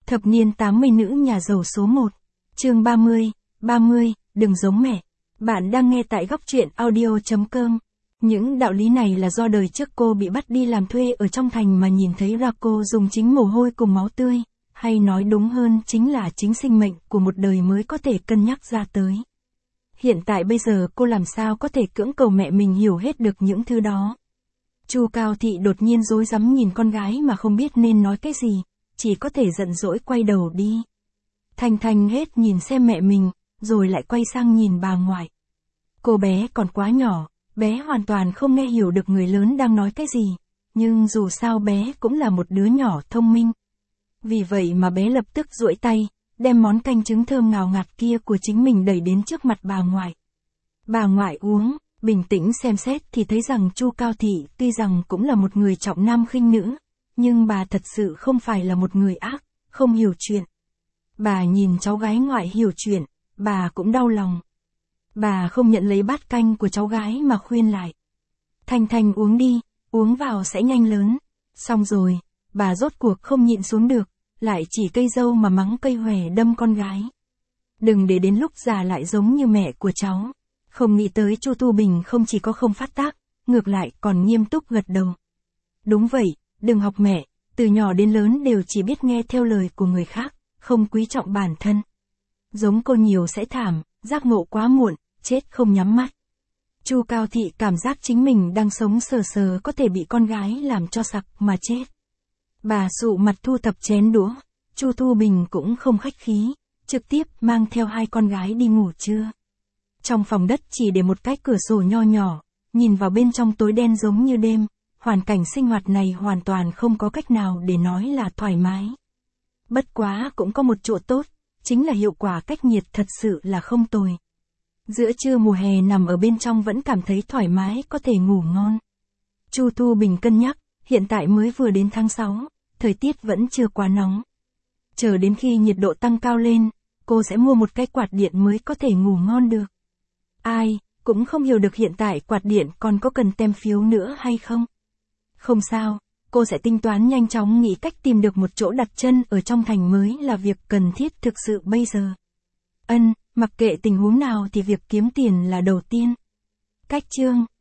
Thập niên 80 nữ nhà giàu số 1. Chương 30, đừng giống mẹ. Bạn đang nghe tại góc truyện audio.com. Những đạo lý này là do đời trước cô bị bắt đi làm thuê ở trong thành mà nhìn thấy ra cô dùng chính mồ hôi cùng máu tươi, hay nói đúng hơn chính là chính sinh mệnh của một đời mới có thể cân nhắc ra tới. Hiện tại bây giờ cô làm sao có thể cưỡng cầu mẹ mình hiểu hết được những thứ đó. Chu Cao Thị đột nhiên rối rắm nhìn con gái mà không biết nên nói cái gì, chỉ có thể giận dỗi quay đầu đi. Thanh Thanh hết nhìn xem mẹ mình, rồi lại quay sang nhìn bà ngoại. Cô bé còn quá nhỏ, bé hoàn toàn không nghe hiểu được người lớn đang nói cái gì, nhưng dù sao bé cũng là một đứa nhỏ thông minh. Vì vậy mà bé lập tức duỗi tay, đem món canh trứng thơm ngào ngạt kia của chính mình đẩy đến trước mặt bà ngoại. Bà ngoại uống, bình tĩnh xem xét thì thấy rằng Chu Cao Thị tuy rằng cũng là một người trọng nam khinh nữ, nhưng bà thật sự không phải là một người ác, không hiểu chuyện. Bà nhìn cháu gái ngoại hiểu chuyện, bà cũng đau lòng. Bà không nhận lấy bát canh của cháu gái mà khuyên lại. Thanh Thanh uống đi, uống vào sẽ nhanh lớn. Xong rồi, bà rốt cuộc không nhịn xuống được, lại chỉ cây dâu mà mắng cây hòe đâm con gái. Đừng để đến lúc già lại giống như mẹ của cháu. Không nghĩ tới Chu Tu Bình không chỉ có không phát tác, ngược lại còn nghiêm túc gật đầu. Đúng vậy, đừng học mẹ, từ nhỏ đến lớn đều chỉ biết nghe theo lời của người khác, không quý trọng bản thân. Giống cô nhiều sẽ thảm, giác ngộ quá muộn, chết không nhắm mắt. Chu Cao Thị cảm giác chính mình đang sống sờ sờ có thể bị con gái làm cho sặc mà chết. Bà sụ mặt thu thập chén đũa, Chu Tu Bình cũng không khách khí, trực tiếp mang theo hai con gái đi ngủ trưa. Trong phòng đất chỉ để một cái cửa sổ nho nhỏ, nhìn vào bên trong tối đen giống như đêm, hoàn cảnh sinh hoạt này hoàn toàn không có cách nào để nói là thoải mái. Bất quá cũng có một chỗ tốt, chính là hiệu quả cách nhiệt thật sự là không tồi. Giữa trưa mùa hè nằm ở bên trong vẫn cảm thấy thoải mái có thể ngủ ngon. Chu Tu Bình cân nhắc, hiện tại mới vừa đến tháng 6, thời tiết vẫn chưa quá nóng. Chờ đến khi nhiệt độ tăng cao lên, cô sẽ mua một cái quạt điện mới có thể ngủ ngon được. Ai, cũng không hiểu được hiện tại quạt điện còn có cần tem phiếu nữa hay không. Không sao, cô sẽ tính toán nhanh chóng nghĩ cách tìm được một chỗ đặt chân ở trong thành mới là việc cần thiết thực sự bây giờ. Mặc kệ tình huống nào thì việc kiếm tiền là đầu tiên. Cách chương